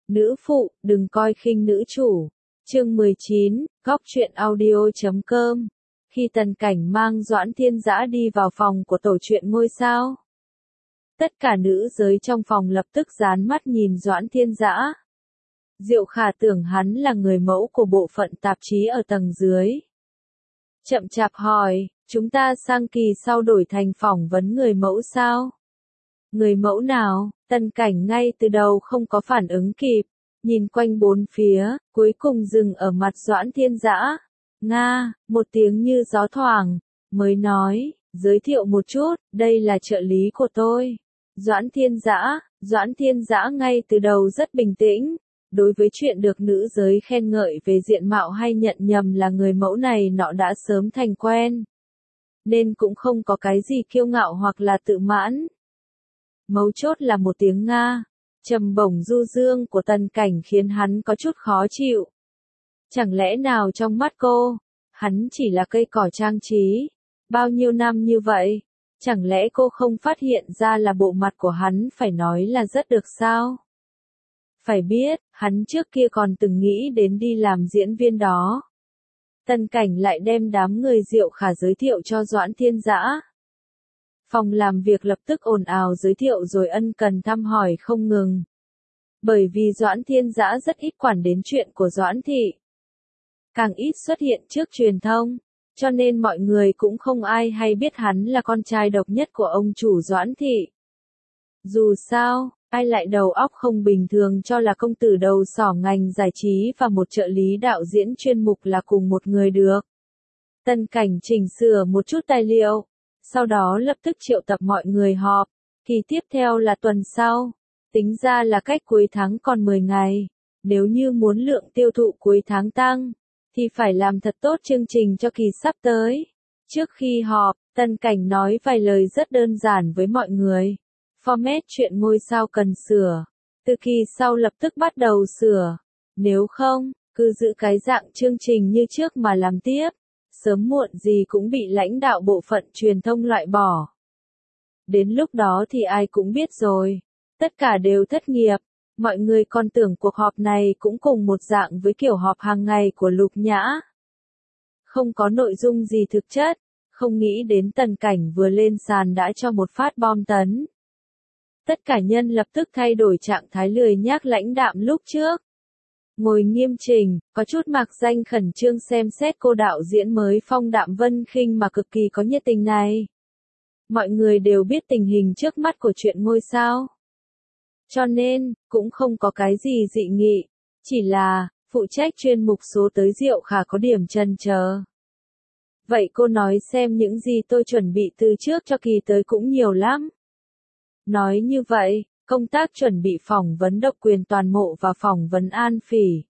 Nữ phụ, đừng coi khinh nữ chủ. Chương 19, góc truyện audio.com. Khi Tần Cảnh mang Doãn Thiên Dã đi vào phòng của tổ truyện ngôi sao, tất cả nữ giới trong phòng lập tức dán mắt nhìn Doãn Thiên Dã. Diệu Khả tưởng hắn là người mẫu của bộ phận tạp chí ở tầng dưới. Chậm chạp hỏi, chúng ta sang kỳ sau đổi thành phỏng vấn người mẫu sao? Người mẫu nào? Tần Cảnh ngay từ đầu không có phản ứng kịp, nhìn quanh bốn phía, cuối cùng dừng ở mặt Doãn Thiên Dã. Nga, một tiếng như gió thoảng, mới nói, giới thiệu một chút, đây là trợ lý của tôi. Doãn Thiên Dã ngay từ đầu rất bình tĩnh. Đối với chuyện được nữ giới khen ngợi về diện mạo hay nhận nhầm là người mẫu này nọ đã sớm thành quen, nên cũng không có cái gì kiêu ngạo hoặc là tự mãn. Mấu chốt là một tiếng Nga, trầm bổng du dương của Tần Cảnh khiến hắn có chút khó chịu. Chẳng lẽ nào trong mắt cô, hắn chỉ là cây cỏ trang trí, bao nhiêu năm như vậy, chẳng lẽ cô không phát hiện ra là bộ mặt của hắn phải nói là rất được sao? Phải biết, hắn trước kia còn từng nghĩ đến đi làm diễn viên đó. Tần Cảnh lại đem đám người Diệu Khả giới thiệu cho Doãn Thiên Dã. Phòng làm việc lập tức ồn ào giới thiệu rồi ân cần thăm hỏi không ngừng. Bởi vì Doãn Thiên Dã rất ít quản đến chuyện của Doãn Thị, càng ít xuất hiện trước truyền thông, cho nên mọi người cũng không ai hay biết hắn là con trai độc nhất của ông chủ Doãn Thị. Dù sao, ai lại đầu óc không bình thường cho là công tử đầu sỏ ngành giải trí và một trợ lý đạo diễn chuyên mục là cùng một người được. Tần Cảnh chỉnh sửa một chút tài liệu, sau đó lập tức triệu tập mọi người họp. Kỳ tiếp theo là tuần sau, tính ra là cách cuối tháng còn 10 ngày. Nếu như muốn lượng tiêu thụ cuối tháng tăng, thì phải làm thật tốt chương trình cho kỳ sắp tới. Trước khi họp, Tần Cảnh nói vài lời rất đơn giản với mọi người. Format chuyện ngôi sao cần sửa, từ kỳ sau lập tức bắt đầu sửa. Nếu không, cứ giữ cái dạng chương trình như trước mà làm tiếp, sớm muộn gì cũng bị lãnh đạo bộ phận truyền thông loại bỏ. Đến lúc đó thì ai cũng biết rồi, tất cả đều thất nghiệp. Mọi người còn tưởng cuộc họp này cũng cùng một dạng với kiểu họp hàng ngày của Lục Nhã, không có nội dung gì thực chất. Không nghĩ đến Tần Cảnh vừa lên sàn đã cho một phát bom tấn. Tất cả nhân lập tức thay đổi trạng thái lười nhác lãnh đạm lúc trước. Ngồi nghiêm chỉnh, có chút mạc danh khẩn trương xem xét cô đạo diễn mới Phong Đạm Vân Khinh mà cực kỳ có nhiệt tình này. Mọi người đều biết tình hình trước mắt của chuyện ngôi sao, cho nên, cũng không có cái gì dị nghị. Chỉ là, phụ trách chuyên mục số tới Diệu Khả có điểm chần chờ. Vậy cô nói xem những gì tôi chuẩn bị từ trước cho kỳ tới cũng nhiều lắm. Nói như vậy, công tác chuẩn bị phỏng vấn độc quyền toàn mộ và phỏng vấn An Phỉ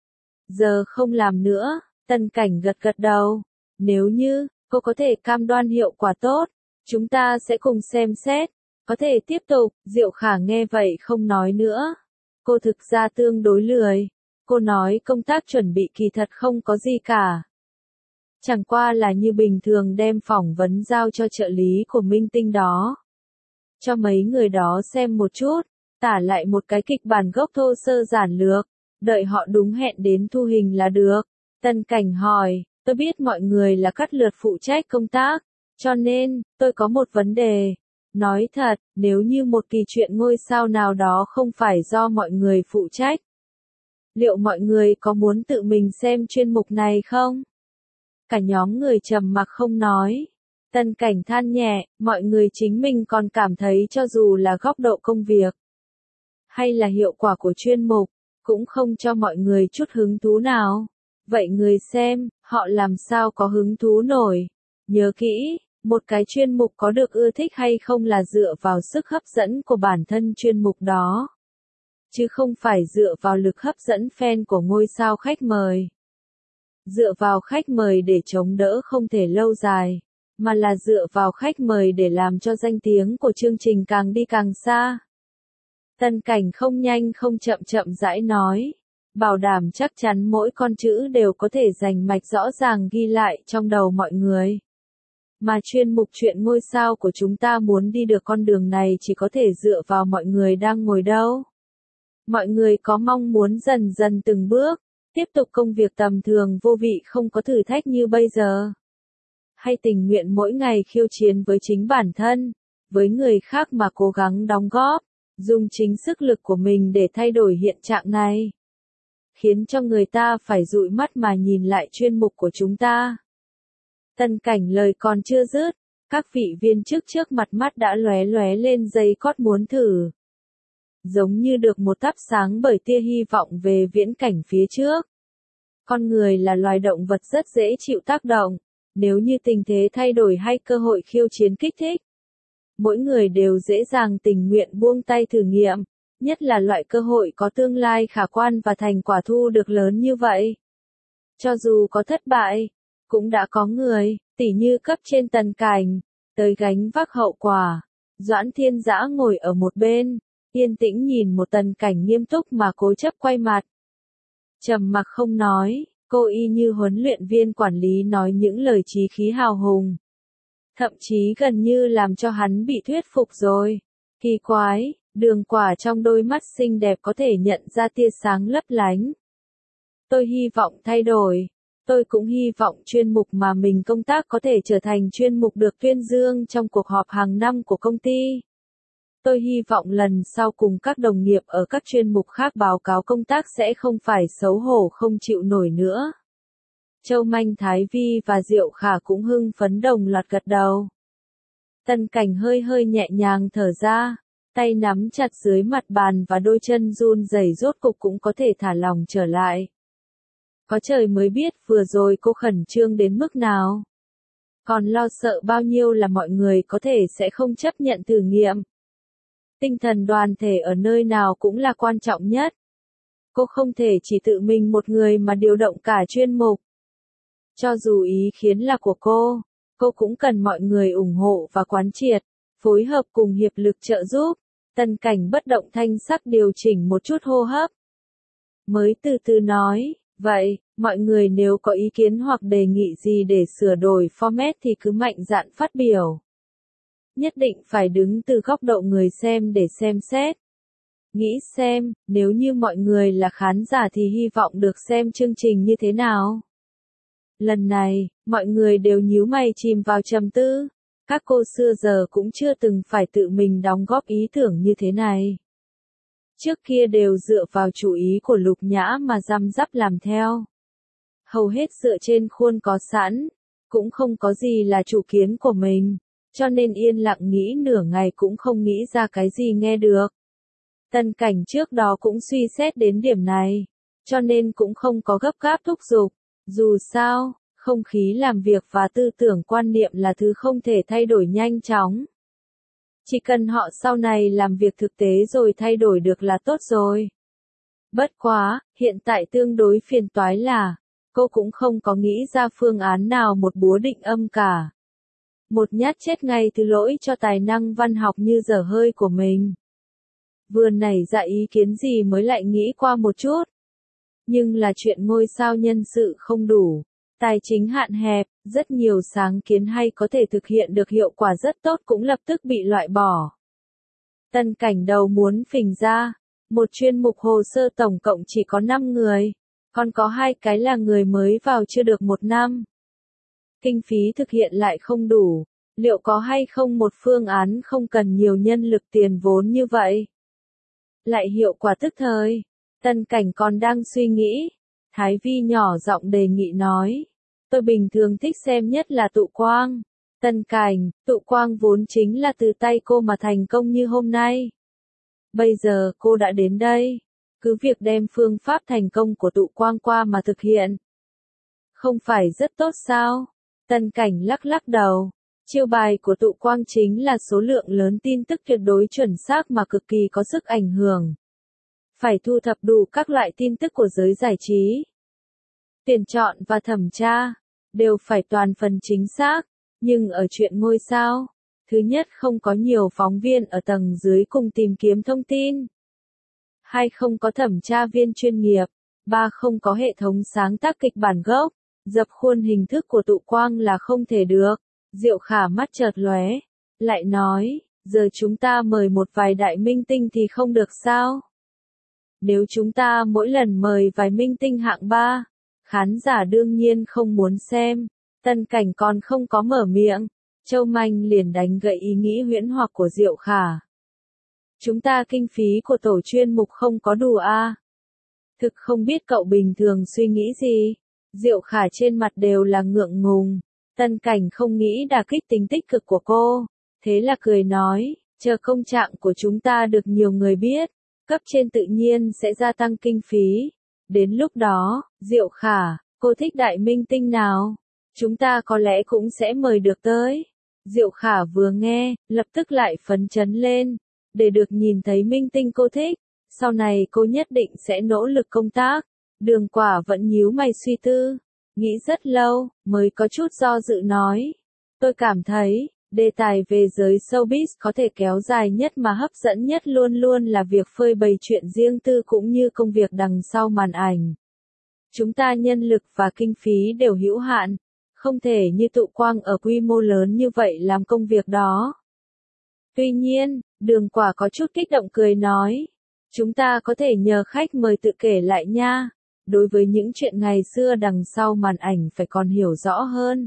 giờ không làm nữa. Tần Cảnh gật gật đầu. Nếu như cô có thể cam đoan hiệu quả tốt, chúng ta sẽ cùng xem xét, có thể tiếp tục. Diệu Khả nghe vậy không nói nữa. Cô thực ra tương đối lười. Cô nói công tác chuẩn bị kỳ thật không có gì cả, chẳng qua là như bình thường đem phỏng vấn giao cho trợ lý của minh tinh đó, cho mấy người đó xem một chút, tả lại một cái kịch bản gốc thô sơ giản lược, đợi họ đúng hẹn đến thu hình là được. Tần Cảnh hỏi, tôi biết mọi người là cắt lượt phụ trách công tác, cho nên, tôi có một vấn đề. Nói thật, nếu như một kỳ chuyện ngôi sao nào đó không phải do mọi người phụ trách, liệu mọi người có muốn tự mình xem chuyên mục này không? Cả nhóm người trầm mặc không nói. Tần Cảnh than nhẹ, mọi người chính mình còn cảm thấy cho dù là góc độ công việc, hay là hiệu quả của chuyên mục, cũng không cho mọi người chút hứng thú nào. Vậy người xem, họ làm sao có hứng thú nổi? Nhớ kỹ, một cái chuyên mục có được ưa thích hay không là dựa vào sức hấp dẫn của bản thân chuyên mục đó, chứ không phải dựa vào lực hấp dẫn fan của ngôi sao khách mời. Dựa vào khách mời để chống đỡ không thể lâu dài, mà là dựa vào khách mời để làm cho danh tiếng của chương trình càng đi càng xa. Tần Cảnh không nhanh không chậm chậm rãi nói, bảo đảm chắc chắn mỗi con chữ đều có thể rành mạch rõ ràng ghi lại trong đầu mọi người. Mà chuyên mục chuyện ngôi sao của chúng ta muốn đi được con đường này chỉ có thể dựa vào mọi người đang ngồi đâu. Mọi người có mong muốn dần dần từng bước, tiếp tục công việc tầm thường vô vị không có thử thách như bây giờ? Hay tình nguyện mỗi ngày khiêu chiến với chính bản thân, với người khác mà cố gắng đóng góp, dùng chính sức lực của mình để thay đổi hiện trạng này? Khiến cho người ta phải dụi mắt mà nhìn lại chuyên mục của chúng ta. Tân Cảnh lời còn chưa dứt, các vị viên chức trước mặt mắt đã lóe lóe lên giây cót muốn thử. Giống như được một thắp sáng bởi tia hy vọng về viễn cảnh phía trước. Con người là loài động vật rất dễ chịu tác động, nếu như tình thế thay đổi hay cơ hội khiêu chiến kích thích. Mỗi người đều dễ dàng tình nguyện buông tay thử nghiệm, nhất là loại cơ hội có tương lai khả quan và thành quả thu được lớn như vậy. Cho dù có thất bại, cũng đã có người, tỉ như cấp trên Tần Cảnh, tới gánh vác hậu quả. Doãn Thiên Dã ngồi ở một bên, yên tĩnh nhìn một Tần Cảnh nghiêm túc mà cố chấp quay mặt. Trầm mặc không nói, cô y như huấn luyện viên quản lý nói những lời chí khí hào hùng. Thậm chí gần như làm cho hắn bị thuyết phục rồi. Kỳ quái, đường quả trong đôi mắt xinh đẹp có thể nhận ra tia sáng lấp lánh. Tôi hy vọng thay đổi. Tôi cũng hy vọng chuyên mục mà mình công tác có thể trở thành chuyên mục được tuyên dương trong cuộc họp hàng năm của công ty. Tôi hy vọng lần sau cùng các đồng nghiệp ở các chuyên mục khác báo cáo công tác sẽ không phải xấu hổ không chịu nổi nữa. Châu Manh, Thái Vi và Diệu Khả cũng hưng phấn đồng loạt gật đầu. Tân Cảnh hơi hơi nhẹ nhàng thở ra, tay nắm chặt dưới mặt bàn và đôi chân run rẩy rốt cục cũng có thể thả lỏng trở lại. Có trời mới biết vừa rồi cô khẩn trương đến mức nào. Còn lo sợ bao nhiêu là mọi người có thể sẽ không chấp nhận thử nghiệm. Tinh thần đoàn thể ở nơi nào cũng là quan trọng nhất. Cô không thể chỉ tự mình một người mà điều động cả chuyên mục. Cho dù ý kiến là của cô cũng cần mọi người ủng hộ và quán triệt, phối hợp cùng hiệp lực trợ giúp. Tân Cảnh bất động thanh sắc điều chỉnh một chút hô hấp. Mới từ từ nói, vậy, mọi người nếu có ý kiến hoặc đề nghị gì để sửa đổi format thì cứ mạnh dạn phát biểu. Nhất định phải đứng từ góc độ người xem để xem xét. Nghĩ xem, nếu như mọi người là khán giả thì hy vọng được xem chương trình như thế nào. Lần này, mọi người đều nhíu mày chìm vào trầm tư. Các cô xưa giờ cũng chưa từng phải tự mình đóng góp ý tưởng như thế này. Trước kia đều dựa vào chủ ý của Lục Nhã mà răm rắp làm theo. Hầu hết dựa trên khuôn có sẵn, cũng không có gì là chủ kiến của mình, cho nên yên lặng nghĩ nửa ngày cũng không nghĩ ra cái gì nghe được. Tân Cảnh trước đó cũng suy xét đến điểm này, cho nên cũng không có gấp gáp thúc giục. Dù sao, không khí làm việc và tư tưởng quan niệm là thứ không thể thay đổi nhanh chóng. Chỉ cần họ sau này làm việc thực tế rồi thay đổi được là tốt rồi. Bất quá, hiện tại tương đối phiền toái là, cô cũng không có nghĩ ra phương án nào một búa định âm cả. Một nhát chết ngay từ lỗi cho tài năng văn học như dở hơi của mình. Vừa nảy ra ý kiến gì mới lại nghĩ qua một chút. Nhưng là chuyện ngôi sao nhân sự không đủ, tài chính hạn hẹp, rất nhiều sáng kiến hay có thể thực hiện được hiệu quả rất tốt cũng lập tức bị loại bỏ. Tân Cảnh đầu muốn phình ra, một chuyên mục hồ sơ tổng cộng chỉ có 5 người, còn có 2 cái là người mới vào chưa được 1 năm. Kinh phí thực hiện lại không đủ, liệu có hay không một phương án không cần nhiều nhân lực tiền vốn như vậy? Lại hiệu quả tức thời. Tân Cảnh còn đang suy nghĩ. Thái Vi nhỏ giọng đề nghị nói. Tôi bình thường thích xem nhất là Tụ Quang. Tân Cảnh, Tụ Quang vốn chính là từ tay cô mà thành công như hôm nay. Bây giờ cô đã đến đây. Cứ việc đem phương pháp thành công của Tụ Quang qua mà thực hiện. Không phải rất tốt sao? Tân Cảnh lắc lắc đầu. Chiêu bài của Tụ Quang chính là số lượng lớn tin tức tuyệt đối chuẩn xác mà cực kỳ có sức ảnh hưởng. Phải thu thập đủ các loại tin tức của giới giải trí. Tuyển chọn và thẩm tra, đều phải toàn phần chính xác, nhưng ở chuyện ngôi sao, thứ nhất không có nhiều phóng viên ở tầng dưới cùng tìm kiếm thông tin. 2 không có thẩm tra viên chuyên nghiệp. 3 không có hệ thống sáng tác kịch bản gốc, dập khuôn hình thức của Tụ Quang là không thể được. Diệu Khả mắt chợt lóe, lại nói, giờ chúng ta mời một vài đại minh tinh thì không được sao? Nếu chúng ta mỗi lần mời vài minh tinh hạng ba, khán giả đương nhiên không muốn xem. Tân Cảnh còn không có mở miệng, Châu Manh liền đánh gậy ý nghĩ huyễn hoặc của Diệu Khả. Chúng ta kinh phí của tổ chuyên mục không có đủ à? Thực không biết cậu bình thường suy nghĩ gì. Diệu Khả trên mặt đều là ngượng ngùng. Tân Cảnh không nghĩ đả kích tính tích cực của cô. Thế là cười nói, chờ công trạng của chúng ta được nhiều người biết, cấp trên tự nhiên sẽ gia tăng kinh phí. Đến lúc đó, Diệu Khả, cô thích đại minh tinh nào? Chúng ta có lẽ cũng sẽ mời được tới. Diệu Khả vừa nghe, lập tức lại phấn chấn lên. Để được nhìn thấy minh tinh cô thích, sau này cô nhất định sẽ nỗ lực công tác. Đường Quả vẫn nhíu mày suy tư, nghĩ rất lâu, mới có chút do dự nói. Tôi cảm thấy, đề tài về giới showbiz có thể kéo dài nhất mà hấp dẫn nhất luôn luôn là việc phơi bày chuyện riêng tư cũng như công việc đằng sau màn ảnh. Chúng ta nhân lực và kinh phí đều hữu hạn, không thể như Tụ Quang ở quy mô lớn như vậy làm công việc đó. Tuy nhiên, Đường Quả có chút kích động cười nói, chúng ta có thể nhờ khách mời tự kể lại nha, đối với những chuyện ngày xưa đằng sau màn ảnh phải còn hiểu rõ hơn.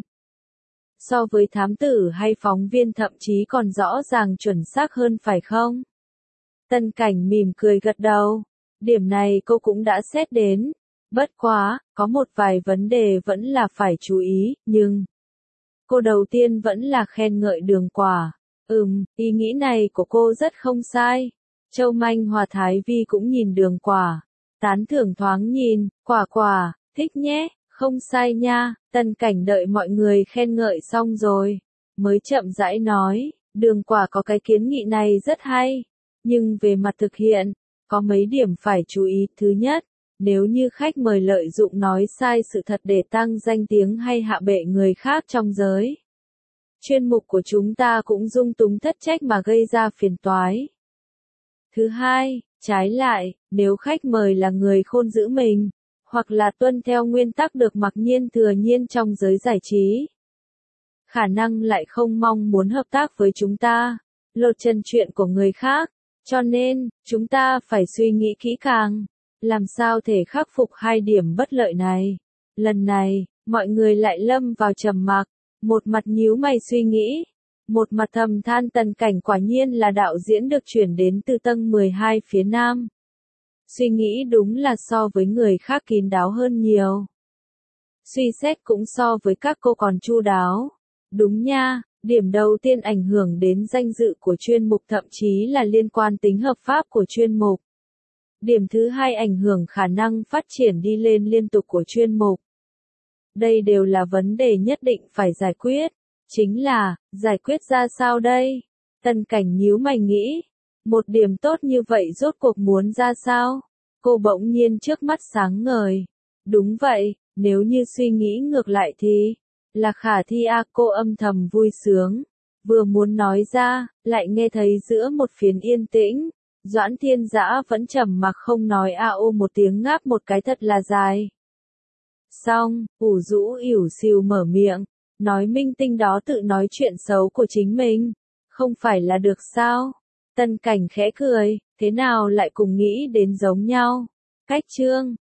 So với thám tử hay phóng viên thậm chí còn rõ ràng chuẩn xác hơn phải không? Tân Cảnh mỉm cười gật đầu, điểm này cô cũng đã xét đến. Bất quá, có một vài vấn đề vẫn là phải chú ý, nhưng cô đầu tiên vẫn là khen ngợi Đường Quả. Ý nghĩ này của cô rất không sai. Châu Manh Hòa Thái Vi cũng nhìn Đường Quả, tán thưởng thoáng nhìn, Quả, thích nhé, không sai nha. Tân Cảnh đợi mọi người khen ngợi xong rồi, mới chậm rãi nói, Đường Quả có cái kiến nghị này rất hay, nhưng về mặt thực hiện, có mấy điểm phải chú ý. Thứ nhất, nếu như khách mời lợi dụng nói sai sự thật để tăng danh tiếng hay hạ bệ người khác trong giới chuyên mục của chúng ta cũng dung túng thất trách mà gây ra phiền toái. Thứ hai, trái lại, nếu khách mời là người khôn giữ mình, hoặc là tuân theo nguyên tắc được mặc nhiên thừa nhiên trong giới giải trí, khả năng lại không mong muốn hợp tác với chúng ta, lột trần chuyện của người khác, cho nên, chúng ta phải suy nghĩ kỹ càng, làm sao thể khắc phục hai điểm bất lợi này. Lần này, mọi người lại lâm vào trầm mặc, một mặt nhíu mày suy nghĩ, một mặt thầm than Tân Cảnh quả nhiên là đạo diễn được chuyển đến từ tầng 12 phía Nam. Suy nghĩ đúng là so với người khác kín đáo hơn nhiều. Suy xét cũng so với các cô còn chu đáo. Đúng nha, điểm đầu tiên ảnh hưởng đến danh dự của chuyên mục thậm chí là liên quan tính hợp pháp của chuyên mục. Điểm thứ hai ảnh hưởng khả năng phát triển đi lên liên tục của chuyên mục. Đây đều là vấn đề nhất định phải giải quyết. Chính là, giải quyết ra sao đây? Tân Cảnh nhíu mày nghĩ. Một điểm tốt như vậy rốt cuộc muốn ra sao? Cô bỗng nhiên trước mắt sáng ngời. Đúng vậy, nếu như suy nghĩ ngược lại thì, là khả thi à, cô âm thầm vui sướng. Vừa muốn nói ra, lại nghe thấy giữa một phiến yên tĩnh. Doãn Thiên Dã vẫn trầm mặc không nói a ô một tiếng ngáp một cái thật là dài. Xong, ủ rũ ỉu xìu mở miệng, nói minh tinh đó tự nói chuyện xấu của chính mình, không phải là được sao? Tân Cảnh khẽ cười, thế nào lại cùng nghĩ đến giống nhau? Cách chương